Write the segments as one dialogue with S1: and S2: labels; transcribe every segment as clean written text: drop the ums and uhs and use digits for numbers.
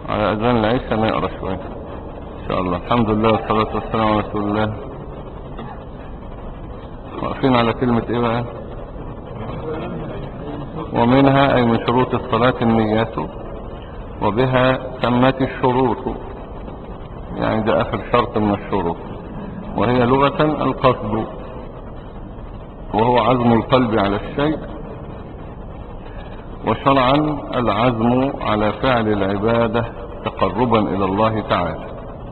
S1: على اذان العشاء نقرا شويه ان شاء الله. الحمد لله والصلاه والسلام على رسول الله. واقفين على كلمه ايه بقى؟ ومنها اي من شروط الصلاه النية وبها تمت الشروط، يعني ده اخر شرط من الشروط. وهي لغة القصد، وهو عزم القلب على الشيء، وشرعا العزم على فعل العبادة تقربا الى الله تعالى.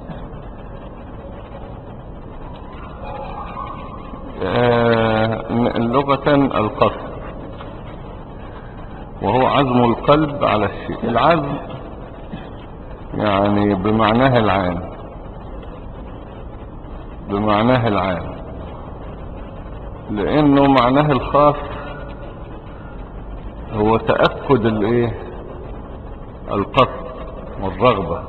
S1: لغة القصد وهو عزم القلب على الشيء. العزم يعني بمعناه العام، بمعناه العام، لانه معناه الخاص هو تأكد الايه، القصد والرغبة.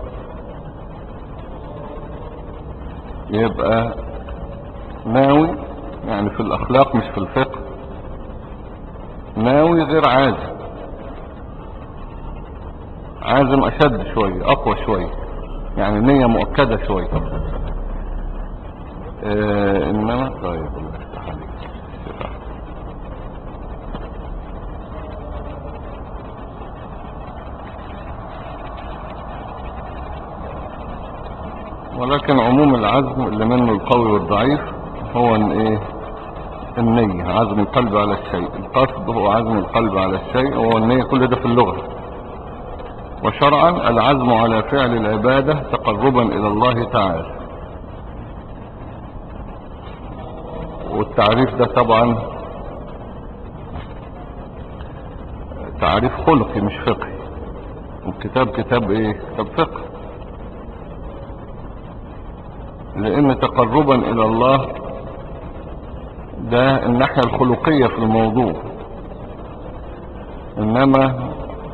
S1: يبقى ناوي يعني في الاخلاق مش في الفقه، ناوي غير عازم. عازم اشد شوية، اقوى شوية، يعني نية مؤكدة شوية. انما طيب الله يفتح عليك. ولكن عموم العزم اللي منه القوي والضعيف هو ان ايه، النية، عزم القلب على الشيء. القصد هو عزم القلب على الشيء، هو النية، كل ده في اللغة. وشرعا العزم على فعل العبادة تقربا الى الله تعالى. والتعريف ده طبعا تعريف خلقي مش فقهي. الكتاب كتاب ايه، كتاب فقه، لان تقربا الى الله ده الناحية الخلقية في الموضوع. انما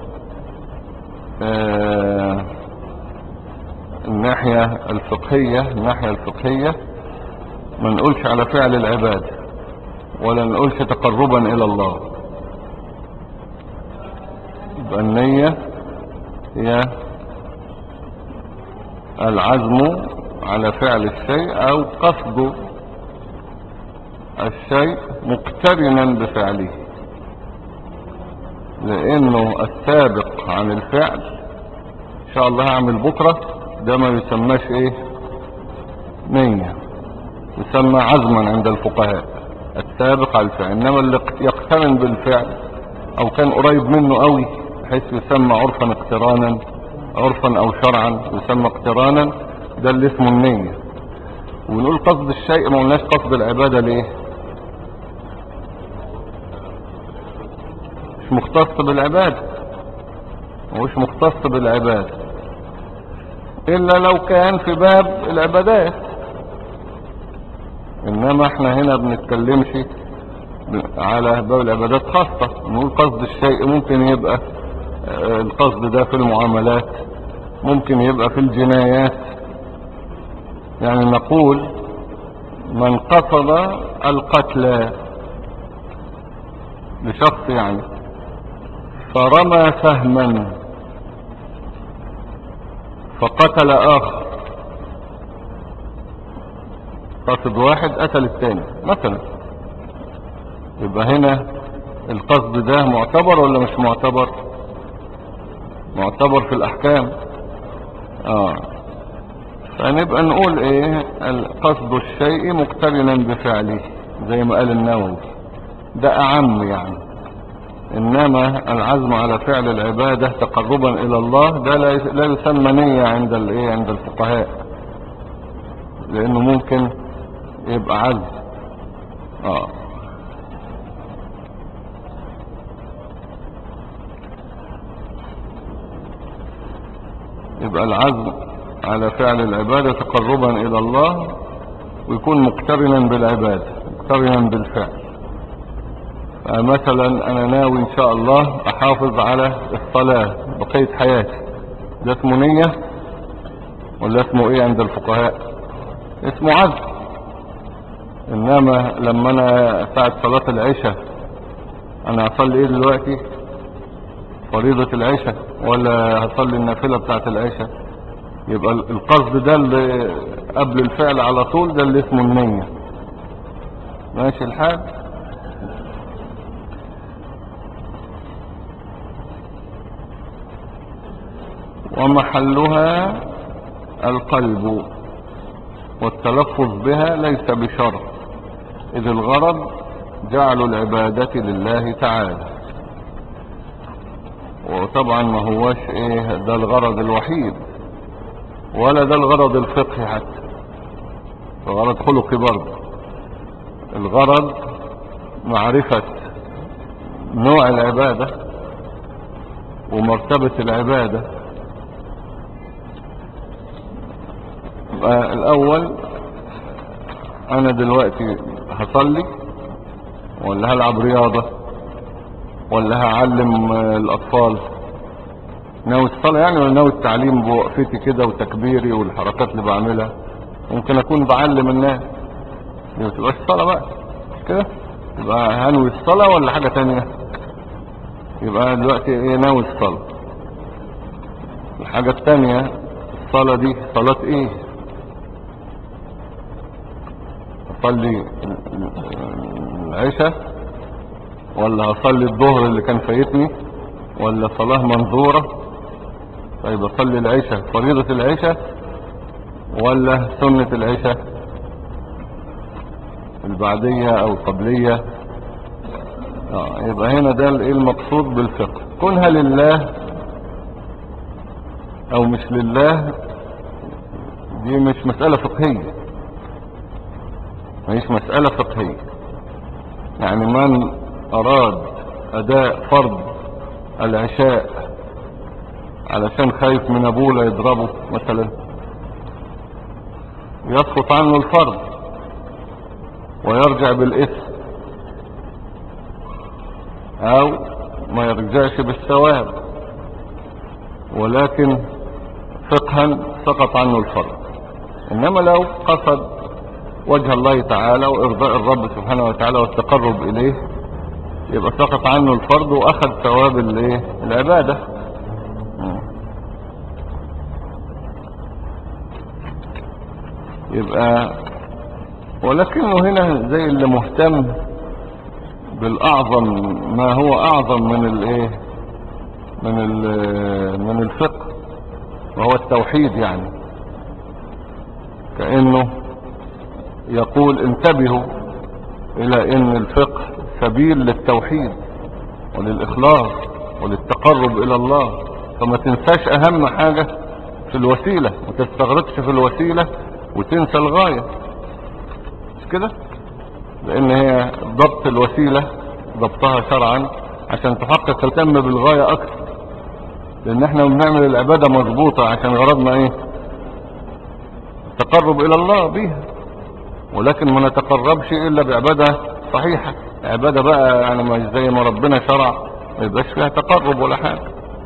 S1: الناحية الفقهية ما نقولش على فعل العبادة، ولا نقولش تقربا الى الله. يبقى النية هي العزم على فعل الشيء او قصد الشيء مقترنا بفعله، لانه السابق عن الفعل ان شاء الله هعمل بكرة، ده ما يسماش ايه، نية، يسمى عزما عند الفقهاء، السابق على الفعل. انما اللي يقترن بالفعل او كان قريب منه قوي بحيث يسمى عرفا اقترانا، عرفا او شرعا يسمى اقترانا، ده اللي اسمه النية. ونقول قصد الشيء، ما قلناش قصد العبادة. ليه؟ مش مختص بالعبادة، ومش مختص بالعبادة الا لو كان في باب العبادات. انما احنا هنا بنتكلمش على باب العبادات خاصة. نقول قصد الشيء ممكن يبقى القصد ده في المعاملات، ممكن يبقى في الجنايات. يعني نقول من قصد القتل لشخص يعني، فرمى سهما فقتل اخر، قصد واحد قتل الثاني مثلا، يبقى هنا القصد ده معتبر ولا مش معتبر؟ معتبر في الاحكام. فنبقى نقول ايه، قصد الشيء مقترنا بفعله زي ما قال النووي، ده اعم يعني. انما العزم على فعل العبادة تقربا الى الله ده لا يسمى نية عند الايه، عند الفقهاء، لانه ممكن يبقى عزم. يبقى العزم على فعل العبادة تقربا الى الله ويكون مقترنا بالعبادة، مقترنا بالفعل. مثلا انا ناوي ان شاء الله احافظ على الصلاة بقية حياتي، ده اسمه نية ولا اسمه ايه عند الفقهاء؟ اسمه عزم. انما لما انا ساعة صلاة العشاء انا اصلي ايه دلوقتي؟ فريضة العشاء ولا هصلي النافلة بتاعت العشاء. يبقى القصد ده اللي قبل الفعل على طول، ده اللي اسمه النية. ماشي الحال. ومحلها القلب، والتلفظ بها ليس بشرط، إذ الغرض جعل العبادة لله تعالى. وطبعا ما هوش ايه ده الغرض الوحيد، ولا ده الغرض الفقهي حتى، الغرض خلقي برضه. الغرض معرفة نوع العبادة ومرتبة العبادة. الأول أنا دلوقتي هصلي ولا هلعب رياضة ولا هعلم الأطفال؟ ناوي الصلاة يعني ولا ناوي التعليم بوقفتي كده وتكبيري والحركات اللي بعملها؟ ممكن أكون بعلم الناس، ما تبقاش الصلاة بقى كده. يبقى هنوي الصلاة ولا حاجة تانية؟ يبقى دلوقتي ايه؟ ناوي الصلاة. الحاجة التانية، الصلاة دي صلاة ايه؟ اصلي العشاء ولا هصلي الظهر اللي كان فايتني ولا صلاة منظورة؟ طيب اصلي العشاء فريضة العشاء ولا سنة العشاء البعدية او القبلية؟ يبقى هنا ده ايه المقصود بالفقه. كونها لله او مش لله دي مش مسألة فقهية، مش مسألة فقهية. يعني من اراد اداء فرض العشاء علشان خايف من ابوه لا يضربه مثلا، يسقط عنه الفرض ويرجع بالاسم، او ما يرجعش بالثواب، ولكن فقها سقط عنه الفرض. انما لو قصد وجه الله تعالى وارضاء الرب سبحانه وتعالى والتقرب اليه، يبقى سقط عنه الفرض واخذ ثواب العبادة. يبقى ولكنه هنا زي اللي مهتم بالاعظم، ما هو اعظم من الايه، من الفقه، وهو التوحيد. يعني كأنه يقول انتبهوا الى ان الفقه سبيل للتوحيد وللإخلاص وللتقرب الى الله، فما تنساش اهم حاجة في الوسيلة، ما تستغرقش في الوسيلة وتنسى الغاية. مش كده؟ لان هي ضبط الوسيلة ضبطها شرعا عشان تحقق التم بالغاية اكثر، لان احنا بنعمل العبادة مضبوطة عشان غرضنا ايه؟ تقرب الى الله بيها، ولكن ما نتقربش الا بعبادة صحيحة. عبادة بقى يعني مش زي ما ربنا شرع، ما يبقاش فيها تقرب ولا حاجة.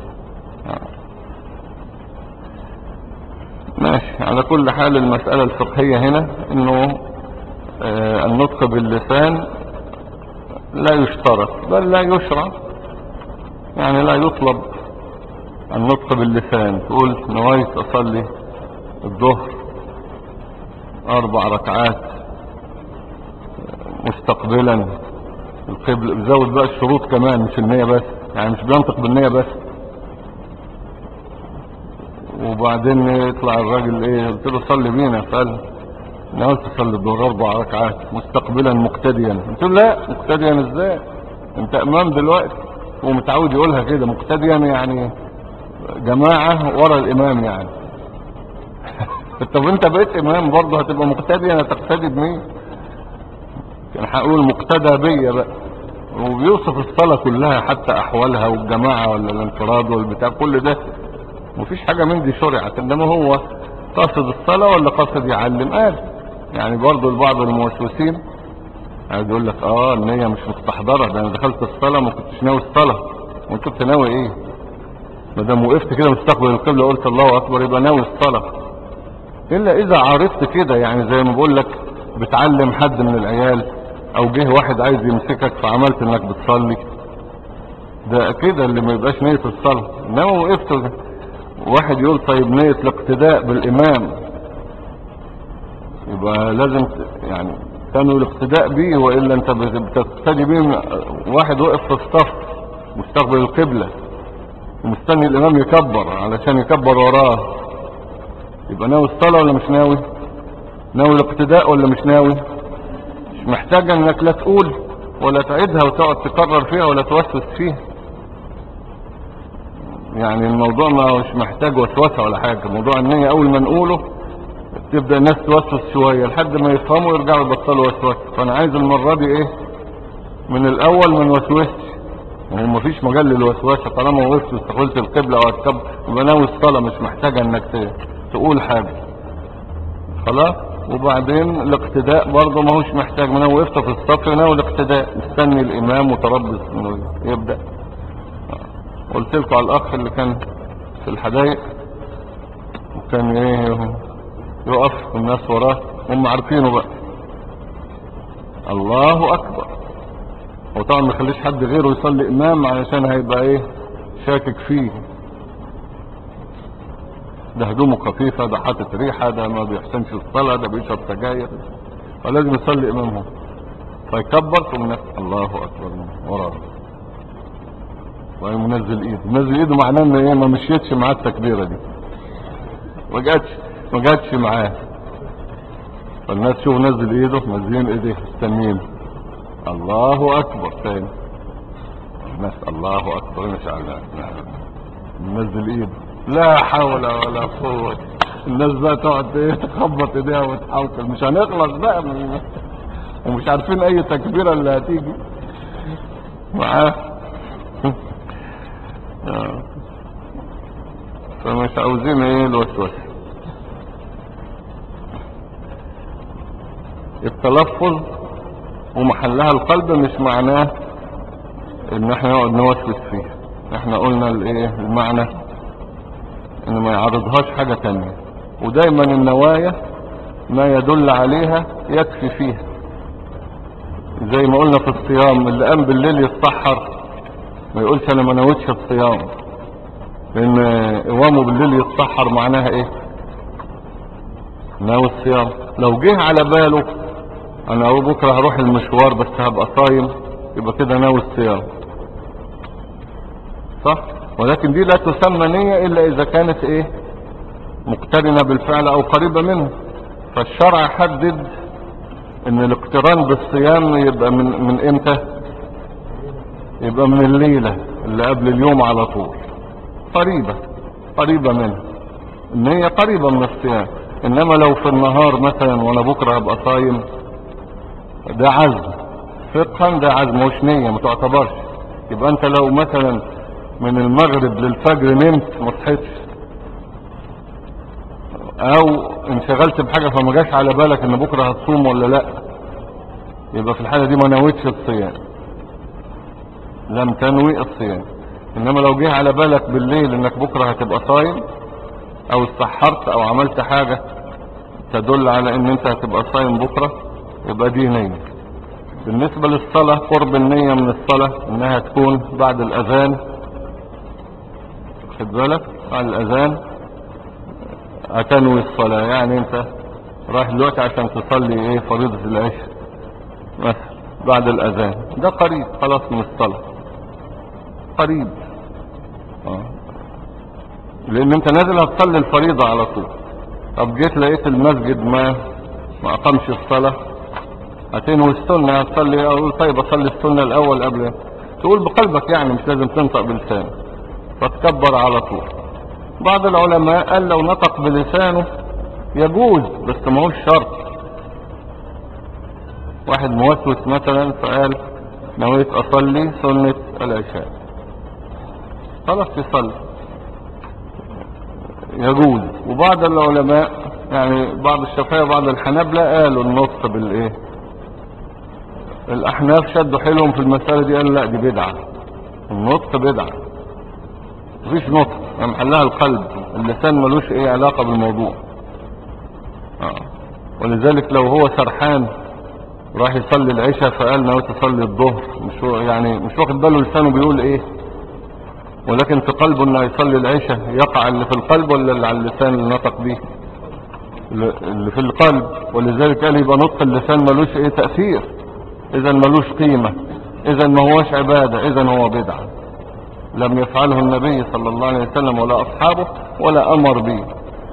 S1: ماشي. على كل حال المسألة الفقهية هنا انه النطق باللسان لا يشترط بل لا يشرع. يعني لا يطلب النطق باللسان، تقول نويت اصلي الظهر 4 ركعات مستقبلا القبل، بزود بقى الشروط كمان مش النية بس، يعني مش بينطق بالنية بس. وبعدين يطلع الراجل ايه، قلت له صلي بينا، فقال نويت اصلي الظهر 4 ركعات مستقبلا مقتديا. قلت له لا، مقتديا ازاي؟ انت امام دلوقتي ومتعود يقولها كده مقتديا، يعني جماعة ورا الامام يعني. طب انت بقيت امام برضه هتبقى مقتديا، هتقتدي بمين؟ كان هقول مقتدى بيا بقى. وبيوصف الصلاة كلها حتى احوالها والجماعة ولا الانفراد والبتاع، كل ده مفيش حاجة من دي شرعت. انما هو قاصد الصلاة ولا قاصد يعلم؟ يعني برضه البعض الموسوسين عايز يقول لك النية مش مستحضرة، ده انا دخلت الصلاة ما كنتش ناوي الصلاة. وانت كنت ناوي ايه؟ ما دام وقفت كده مستقبل القبلة قلت الله اكبر يبقى ناوي الصلاة. الا اذا عارضت كده، يعني زي ما بقول لك بتعلم حد من العيال، او جه واحد عايز يمسكك فعملت انك بتصلي، ده كده اللي ما يبقاش نية الصلاة. انما وقفت واحد يقول طيب نية الاقتداء بالامام، يبقى لازم يعني كانوا الاقتداء بيه، والا انت بتقتدي بيه واحد وقف في الصف مستقبل القبلة ومستني الامام يكبر علشان يكبر وراه، يبقى ناوي الصلاة ولا مش ناوي؟ ناوي الاقتداء ولا مش ناوي؟ مش محتاجة انك لا تقول ولا تعيدها وتقعد تكرر فيها ولا توسوس فيها. يعني الموضوع ما مش محتاج وسوسة ولا حاجة. موضوع النية اول ما نقوله تبدأ الناس توسوس شوية لحد ما يفهموا ويرجعوا يبطلوا وسوسة. فانا عايز المرة دي ايه، من الاول ما نوسوسش، وهو مفيش مجال للوسوسة طالما وقفت واستقبلت القبلة وهتكبر يبقى ناوي الصلاة، مش محتاجة انك تقول حاجة خلاص. وبعدين الاقتداء برضه ما هوش محتاج، ما انا وقفت في الصف ناوي الاقتداء مستني الامام متربص انه يبدأ. قلت لكم على الاخ اللي كان في الحدائق وكان ايه يقف الناس وراه هم عارفينه بقى الله اكبر، وطبعا ما يخليش حد غيره يصلي امام علشان هيبقى ايه شاكك فيه، ده هدومه خفيفة، ده حاطط ريحة، ده ما بيحسنش الصلاة، ده بيشرب سجاير، فلازم يصلي امامهم. فيكبر ثم الله اكبر وراه وينزل ايده، منزل ايده معناه ان ايه ما مشيتش معاه التكبيرة دي، ما جاتش معاه. فالناس شوف نزل ايده، منزلين ايديه مستنيين الله اكبر تاني، الناس الله اكبر ما شاء الله منزل ايده لا حول ولا قوة. الناس بقى تقعد ايه تخبط ايديها وتحوكل، مش هنخلص بقى ومش عارفين اي تكبيرة اللي هتيجي معاه. فمش عاوزين ايه الوسوسة. التلفظ ومحلها القلب مش معناه ان احنا نقعد نوسوس فيه. احنا قلنا الايه المعنى ان ما يعرضهاش حاجة تانية، ودايما النوايا ما يدل عليها يكفي فيها. زي ما قلنا في الصيام اللي قام بالليل يتسحر ما يقولش انا ما نويتش الصيام، لان قوامه بالليل يتسحر معناها ايه ناوي الصيام. لو جه على باله انا بكره هروح المشوار بس هبقى صايم يبقى كده ناوي الصيام صح، ولكن دي لا تسمى نية الا اذا كانت ايه مقترنة بالفعل او قريبة منه. فالشرع حدد ان الاقتران بالصيام يبقى من امتى؟ يبقى من الليلة اللي قبل اليوم على طول، قريبة منه، ان هي قريبة من الصيام. انما لو في النهار مثلا وانا بكرة هبقى صايم ده عزم فقها، ده عزم مش نية ما تعتبرش. يبقى انت لو مثلا من المغرب للفجر نمت ما صحيتش او انشغلت بحاجة فما جاش على بالك ان بكرة هتصوم ولا لا، يبقى في الحالة دي ما نويتش الصيام، لم تنوي الصيام. انما لو جه على بالك بالليل انك بكرة هتبقى صايم او اتسحرت او عملت حاجة تدل على ان انت هتبقى صايم بكرة يبقى دي نية. بالنسبة للصلاة قرب النية من الصلاة انها تكون بعد الاذان، خد بالك بعد الاذان هتنوي الصلاة. يعني انت رايح دلوقتي عشان تصلي ايه فريضة العشاء مثلا بعد الاذان، ده قريب خلاص من الصلاة قريب لان انت نازل هتصلي الفريضة على طول. طب جيت لقيت المسجد ما اقامش الصلاة هتنوي السنة، هتصلي اقول طيب اصلي السنة الاول قبل، تقول بقلبك يعني مش لازم تنطق بلسانك، فتكبر على طول. بعض العلماء قال لو نطق بلسانه يجوز بس ما هوش شرط. واحد موسوس مثلا فقال نويت اصلي سنة العشاء، خلاص يصلي يجوز. وبعض العلماء يعني بعض الشافعية وبعض الحنابلة قالوا النطق بالايه، الاحناف شدوا حيلهم في المسألة دي قالوا لا دي بدعة، النطق بدعة، مفيش نطق يعني محلها القلب، اللسان ملوش ايه علاقة بالموضوع. ولذلك لو هو سرحان راح يصلي العشاء فقال ناوي تصلي الظهر مش يعني مش واخد باله لسانه بيقول ايه ولكن في قلبه انه يصلي العشاء، يقع اللي في القلب ولا اللي على اللسان اللي نطق به؟ اللي في القلب. ولذلك قال يبقى نطق اللسان ملوش ايه تأثير، اذا ملوش قيمة، اذا ما هوش عبادة، اذا هو بدعة لم يفعله النبي صلى الله عليه وسلم ولا اصحابه ولا امر به.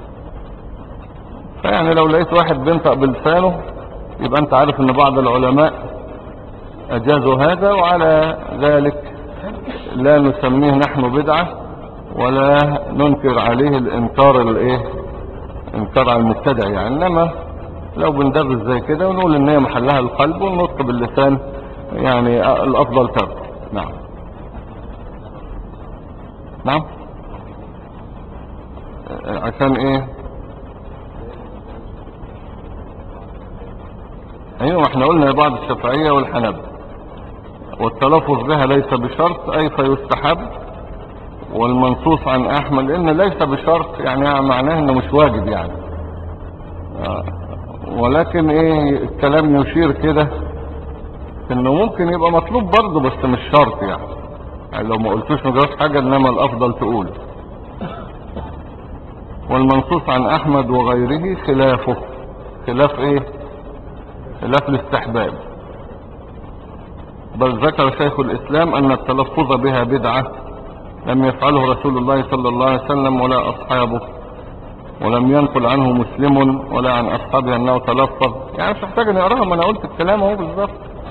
S1: فيعني لو لقيت واحد بينطق بلسانه يبقى انت عارف ان بعض العلماء اجازوا هذا، وعلى ذلك لا نسميه نحن بدعة ولا ننكر عليه الانكار الايه، انكار على المبتدع يعني. انما لو بندرس زي كده ونقول ان هي محلها القلب والنطق باللسان يعني الافضل ترك. نعم. نعم. عشان ايه؟ ايوه احنا قلنا بعض الشافعية والحنابلة والتلفظ بها ليس بشرط اي فيستحب، والمنصوص عن احمد ان ليس بشرط يعني معناه انه مش واجب يعني. ولكن ايه الكلام يشير كده انه ممكن يبقى مطلوب برضه بس مش شرط يعني لو ما قلتوش مجرد حاجة، انما الافضل تقول. والمنصوص عن احمد وغيره خلافه. خلاف ايه؟ خلاف الاستحباب. بل ذكر شيخ الاسلام ان التلفظ بها بدعة لم يفعله رسول الله صلى الله عليه وسلم ولا اصحابه، ولم ينقل عنه مسلم ولا عن اصحابه انه تلفظ. يعني مش محتاج ان اقراها، ما انا قلت الكلام اهو بالظبط.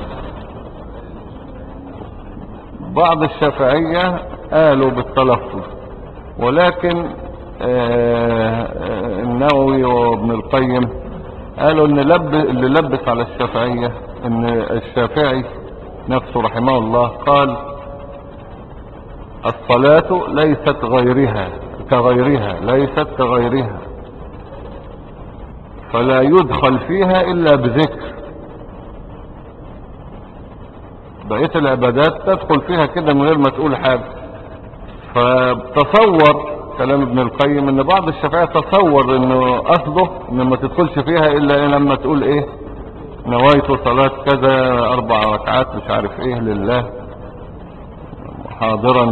S1: بعض الشافعية قالوا بالتلفظ، ولكن النووي وابن القيم قالوا ان اللي لبس على الشافعية ان الشافعي نفسه رحمه الله قال الصلاة ليست كغيرها ليست كغيرها، فلا يدخل فيها الا بذكر. بقية العبادات تدخل فيها كده من غير ما تقول حاجة. فتصور كلام ابن القيم ان بعض الشافعية تصور انه قصده ان ما تدخلش فيها الا لما تقول ايه نويت صلاة كذا 4 ركعات مش عارف ايه لله حاضرا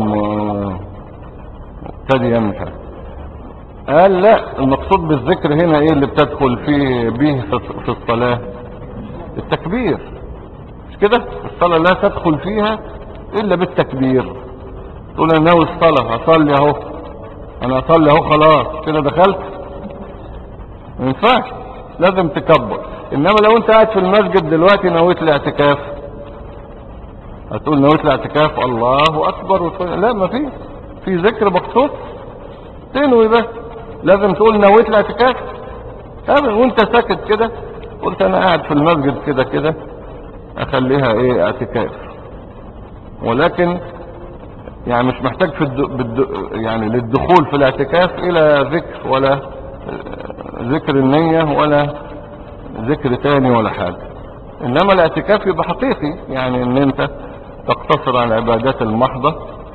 S1: مبتدئا مش عارف. قال لا، المقصود بالذكر هنا ايه اللي بتدخل فيه به في الصلاة؟ التكبير. مش كده؟ الصلاة لا تدخل فيها الا بالتكبير. تقول انا ناوي الصلاة هصلي اهو، انا اصلي اهو خلاص كده دخلت؟ ما ينفعش، لازم تكبر. انما لو انت قاعد في المسجد دلوقتي نويت الاعتكاف، هتقول نويت الاعتكاف الله اكبر وتقول لا، ما في ذكر مخصوص تنوي بس. لازم تقول نويت الاعتكاف وانت ساكت كده، قلت انا قاعد في المسجد كده كده اخليها ايه اعتكاف. ولكن يعني مش محتاج يعني للدخول في الاعتكاف الى ذكر، ولا ذكر النية ولا ذكر تاني ولا حاجة. انما الاعتكاف يبقى حقيقي، يعني ان انت تقتصر على العبادات المحضة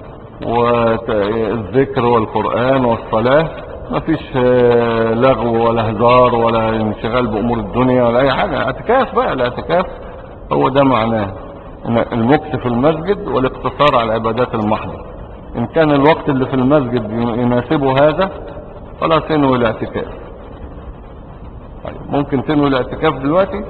S1: والذكر والقرآن والصلاة، مفيش لغو ولا هزار ولا انشغال بامور الدنيا ولا اي حاجة. اعتكاف بقى، الاعتكاف هو ده معناه المكث في المسجد والاقتصار على العبادات المحضة. ان كان الوقت اللي في المسجد يناسبه هذا خلاص تنوي الاعتكاف. طيب ممكن تنوي الاعتكاف دلوقتي؟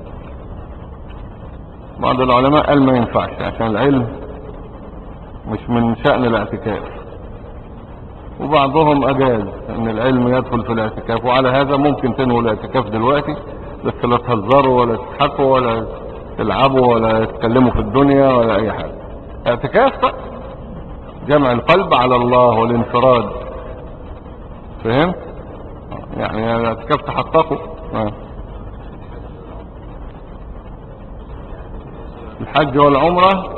S1: بعض العلماء قال ما ينفعش عشان العلم مش من شأن الاعتكاف، وبعضهم اجاز ان العلم يدخل في الاعتكاف. وعلى هذا ممكن تنوي الاعتكاف دلوقتي، بس لا تهزروا ولا تضحكوا ولا تلعبوا ولا تتكلموا في الدنيا ولا اي حاجة. اعتكاف بقى جمع القلب على الله والانفراد. فهمت؟ يعني الاعتكاف تحققوا. الحج والعمرة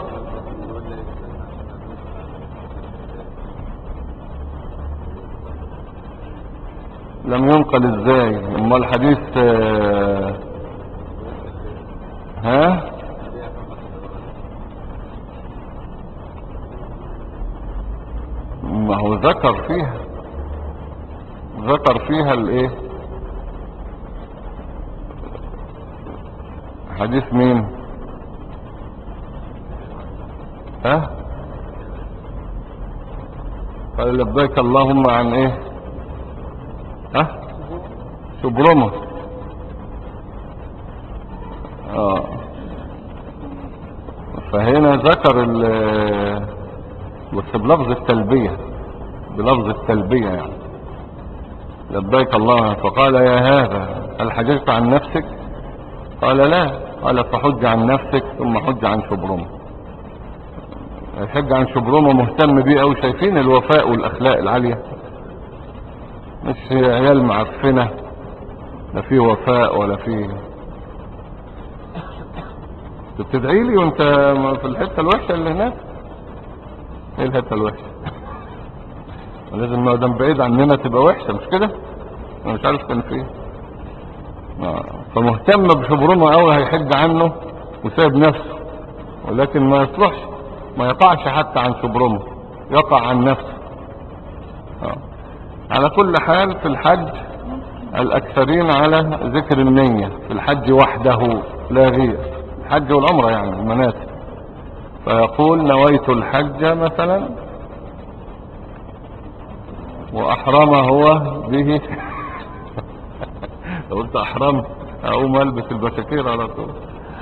S1: لم ينقل ازاي؟ اما الحديث ها ما هو ذكر فيها الايه؟ حديث مين؟ ها قال لبيك اللهم عن ايه؟ ها؟ شبرمة. فهنا ذكر بس بلفظ التلبية، بلفظ التلبية يعني لبيك اللهم. فقال يا هذا هل حججت عن نفسك؟ قال لا. قال فحج عن نفسك ثم حج عن شبرمة. الحج عن شبرمة مهتم بيه أوي. شايفين الوفاء والأخلاق العالية؟ مش عيال معفنة، لا فيه وفاء ولا فيه. بتدعي لي وانت في الحتة الوحشة اللي هناك؟ ايه الحتة الوحشة؟ لازم ما دام بعيد عننا تبقى وحشة، مش كده؟ انا مش عارف كان فيه. فمهتم بشبرمة قوي، هيحج عنه وسايب نفسه، ولكن ما يصلحش، ما يقعش حتى عن شبرمة، يقع عن نفسه. على كل حال في الحج الاكثرين على ذكر النية في الحج وحده لا غير، الحج والعمرة يعني المناسك. فيقول نويت الحج مثلا واحرم هو به. لو قلت احرم اقوم البس البشاكير على طول.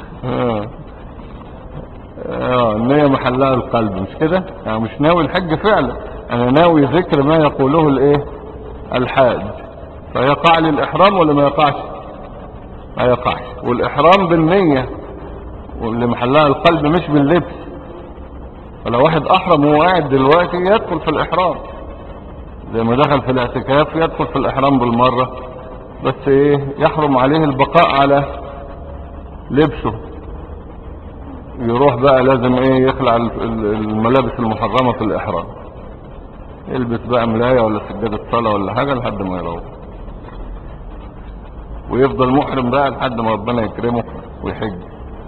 S1: النية محلها القلب، مش كده؟ يعني مش ناوي الحج فعلا، انا ناوي ذكر ما يقوله الايه؟ الحاج. فيقع لي الاحرام ولا ما يقعش؟ ما يقعش. والاحرام بالنية واللي محلها القلب مش باللبس. فلو واحد احرم وهو قاعد دلوقتي يدخل في الاحرام زي ما دخل في الاعتكاف، يدخل في الاحرام بالمرة، بس ايه؟ يحرم عليه البقاء على لبسه. يروح بقى لازم ايه؟ يخلع الملابس المحرمة في الاحرام، يلبس بقى ملاية ولا سجادة صلاة ولا حاجة لحد ما يروح، ويفضل محرم بقى لحد ما ربنا يكرمه ويحج.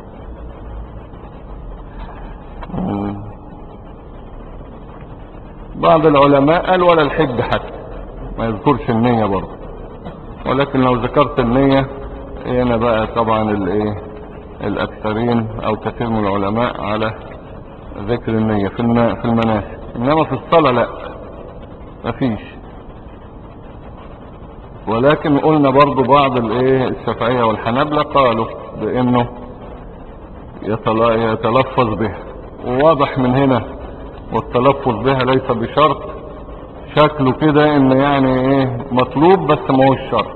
S1: بعض العلماء قال ولا الحج حتى، ما يذكرش النية برضه، ولكن لو ذكرت النية هنا بقى طبعا الايه؟ الاكثرين او كثير من العلماء على ذكر النية في المناسك، انما في الصلاة لا، مفيش. ولكن قلنا برضو بعض الايه؟ الشافعية والحنابلة قالوا بانه يتلفظ بها، وواضح من هنا والتلفظ بها ليس بشرط، شكله كده ان يعني ايه؟ مطلوب بس ما هو الشرط.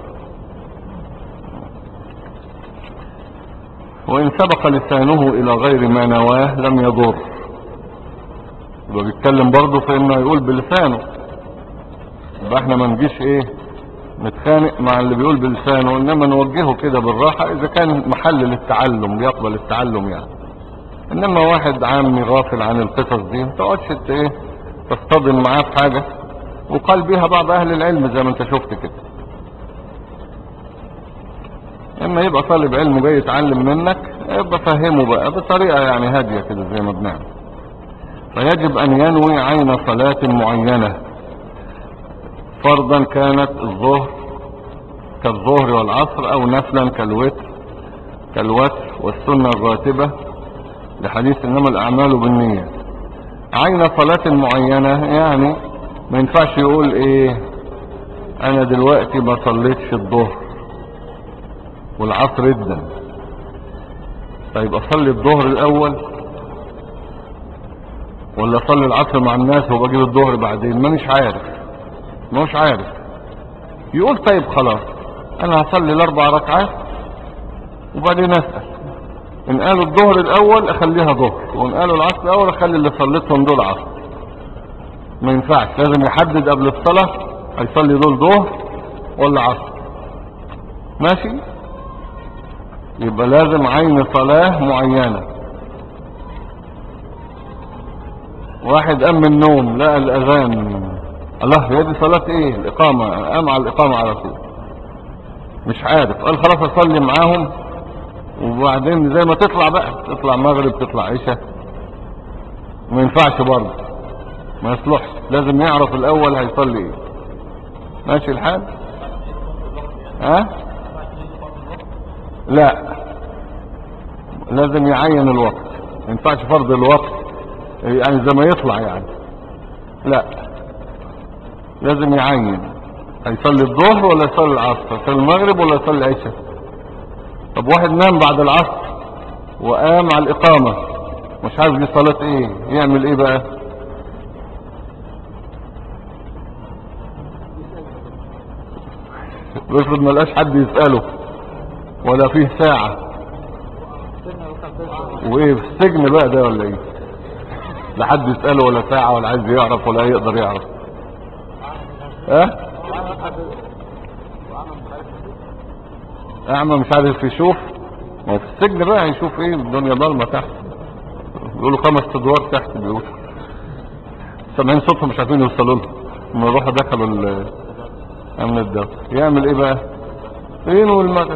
S1: وان سبق لسانه الى غير ما نواه لم يضر. يبقى بيتكلم برضه في انه يقول بلسانه، يبقى احنا ما نجيش ايه؟ نتخانق مع اللي بيقول بلسانه، انما نوجهه كده بالراحة اذا كان محل للتعلم بيقبل التعلم يعني. انما واحد عامي غافل عن القصص دي ما تقعدش ايه؟ تصطدم معاه في حاجة وقال بيها بعض اهل العلم زي ما انت شفت كده. اما يبقى طالب علم جاي يتعلم منك، يبقى فهمه بقى بطريقة يعني هادية كده زي ما بنعمل. فيجب ان ينوي عين صلاة معينة، فرضا كانت الظهر كالظهر والعصر، او نفلا كالوتر والسنة الراتبة، لحديث انما الاعمال بالنية. عين صلاة معينة يعني ما ينفعش يقول ايه؟ انا دلوقتي ما صليتش الظهر والعصر جدا، طيب اصلي الظهر الاول ولا اصلي العصر مع الناس وبجيب الظهر بعدين؟ ما مش عارف. يقول طيب خلاص انا هصلي الاربع ركعات وبعدين اسأل، ان قالوا الظهر الاول اخليها ظهر، وان قالوا العصر الاول اخلي اللي صليتهم دول عصر. ما ينفعش، لازم يحدد قبل الصلاة هيصلي دول ظهر ولا عصر. ماشي؟ يبقى لازم عين صلاة معينة. واحد قام من النوم لقى الاذان، الله هي دي صلاة ايه؟ الاقامة، قام على الاقامة على طول، مش عارف، قال خلاص اصلي معاهم وبعدين زي ما تطلع بقى، تطلع مغرب تطلع عشاء. ما ينفعش برضه، ما يصلحش، لازم يعرف الاول هيصلي ايه. ماشي الحال؟ ها؟ لا، لازم يعين الوقت، ما ينفعش فرض الوقت يعني زي ما يطلع يعني، لا، لازم يعين هيصلي الظهر ولا يصلي العصر، يصلي المغرب ولا يصلي العشاء. طب واحد نام بعد العصر وقام على الإقامة مش عارف دي صلاة ايه، يعمل ايه بقى؟ بيفرض ما لقاش حد يسأله ولا فيه ساعة، وايه في السجن بقى ده ولا ايه؟ لا حد يسأله ولا ساعة ولا عايز يعرف ولا يقدر يعرف. ها؟ اعمى مش عارف يشوف، ما هو في السجن بقى هيشوف ايه، الدنيا ضلمة تحت، بيقولوا 5 ادوار تحت، بيقولوا سامعين صوتهم مش عارفين يوصلوا له، لما يروحوا دخلوا امن الدولة. يعمل ايه بقى؟ فين والمغرب؟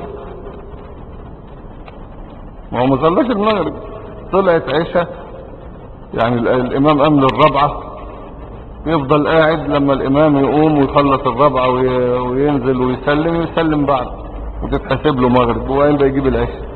S1: ما هو ما صلاش المغرب، طلعت عشاء يعني الامام امن الرابعة، يفضل قاعد لما الامام يقوم ويخلص الرابعة وينزل ويسلم بعد، وتتحسب له مغرب، وين بقى يجيب العشاء؟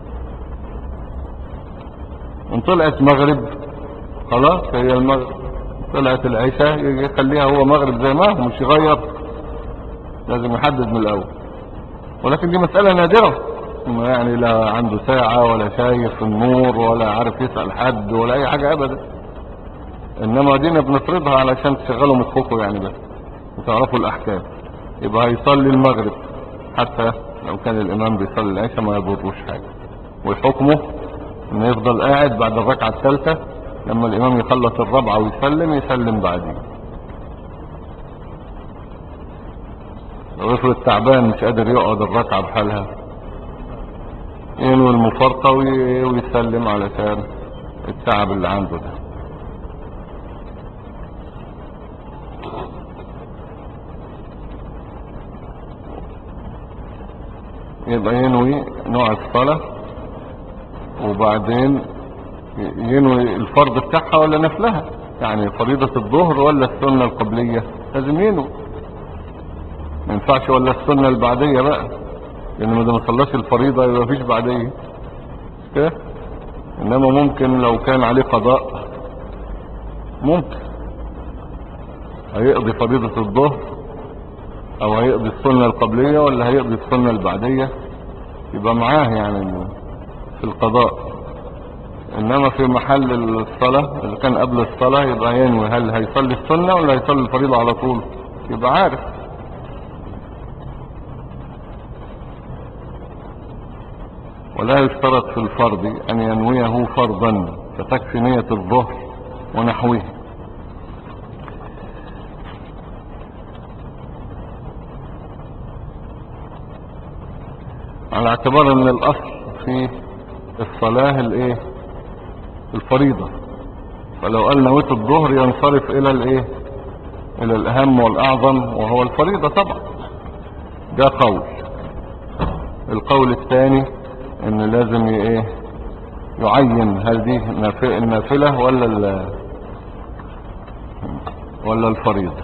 S1: ان طلعت مغرب خلاص هي المغرب، طلعت العشاء يخليها هو مغرب زي ما هو، مش يغير، لازم يحدد من الاول. ولكن دي مسألة نادرة، يعني لا عنده ساعة ولا شايف النور ولا عارف يسأل حد ولا اي حاجة ابدا، انما دينا بنفرضها علشان تشغلوا مخكم يعني بس وتعرفوا الاحكام. يبقى هيصلي المغرب حتى لو كان الامام بيصلي العشاء ما يضروش حاجة، وحكمه انه يفضل قاعد بعد الركعة الثالثة لما الامام يخلص الرابعة يسلم بعدين. لو افرض تعبان مش قادر يقعد الركعة بحالها، ينوي المفارقة ويسلم علشان التعب اللي عنده ده. يبقى ينوي نوع الصلاة، وبعدين ينوي الفرض بتاعها ولا نفلها، يعني فريضة الظهر ولا السنة القبلية، لازم ينوي، ما ينفعش ولا السنة البعدية بقى، لان ما ما صلاش الفريضة يبقى مفيش بعدية كده. انما ممكن لو كان عليه قضاء ممكن هيقضي فريضة الظهر او هيقضي السنة القبلية ولا هيقضي السنة البعدية، يبقى معاه يعني في القضاء. انما في محل الصلاة اذا كان قبل الصلاة يبقى ينوي هل هيصلي السنة ولا هيصلي الفريضة على طول، يبقى عارف. ولا يشترط في الفرض ان ينويه فرضا، فتكفي نية الظهر ونحوه. على اعتبار ان الاصل في الصلاة الايه؟ الفريضة. فلو قال نويت الظهر ينصرف الى الايه؟ الى الاهم والاعظم وهو الفريضة طبعا. ده قول. القول الثاني ان لازم ايه؟ يعين هل دي النافلة ولا الفريضة.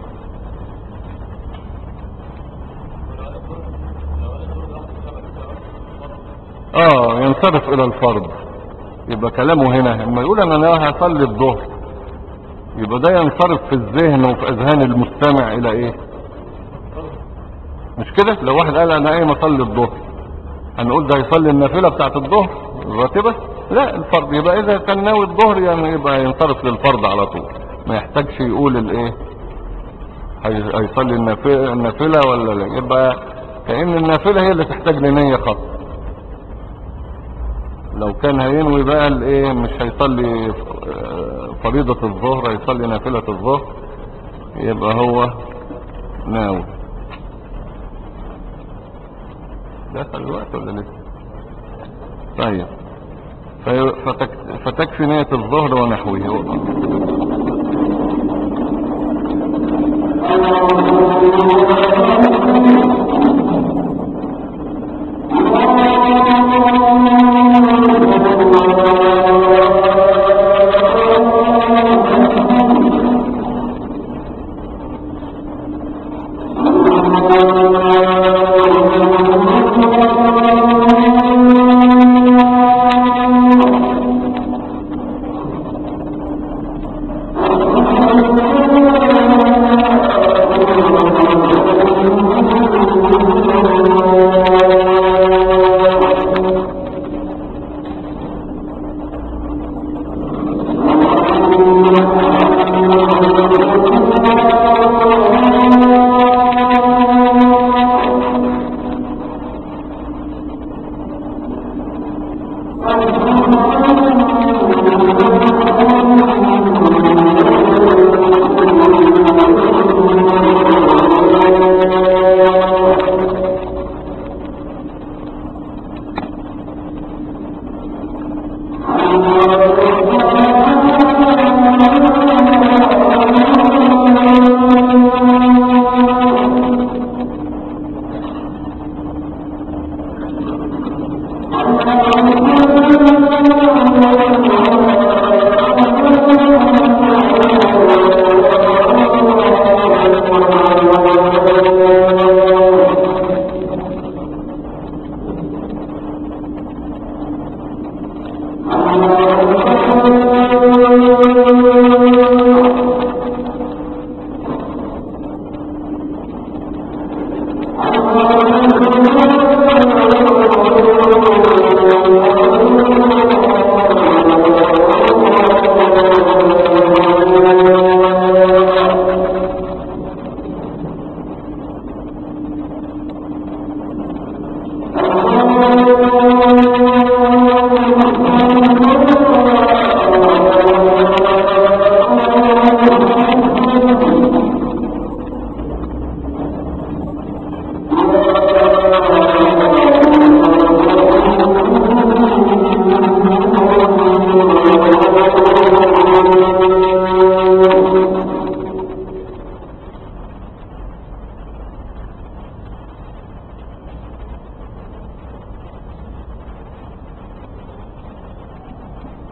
S1: ينصرف الى الفرض. يبقى كلامه هنا لما يقول انا هصلي الظهر، يبقى ده ينصرف في الذهن وفي اذهان المستمع الى ايه؟ مش كده؟ لو واحد قال انا ايه اصلي الظهر، هنقول ده يصلي النافلة بتاعت الظهر الراتبة؟ لا، الفرض. يبقى اذا كان ناوي الظهر يعني يبقى ينصرف للفرض على طول، ما يحتاجش يقول الايه هيصلي النافلة ولا لا. يبقى كأن النافلة هي اللي تحتاج لنية خاصة. لو كان هينوي بقى الايه مش هيصلي فريضة الظهر، هيصلي نافلة الظهر، يبقى هو ناوي. دخل الوقت ولا لسه؟ طيب. فتكفي نية الظهر ونحوه.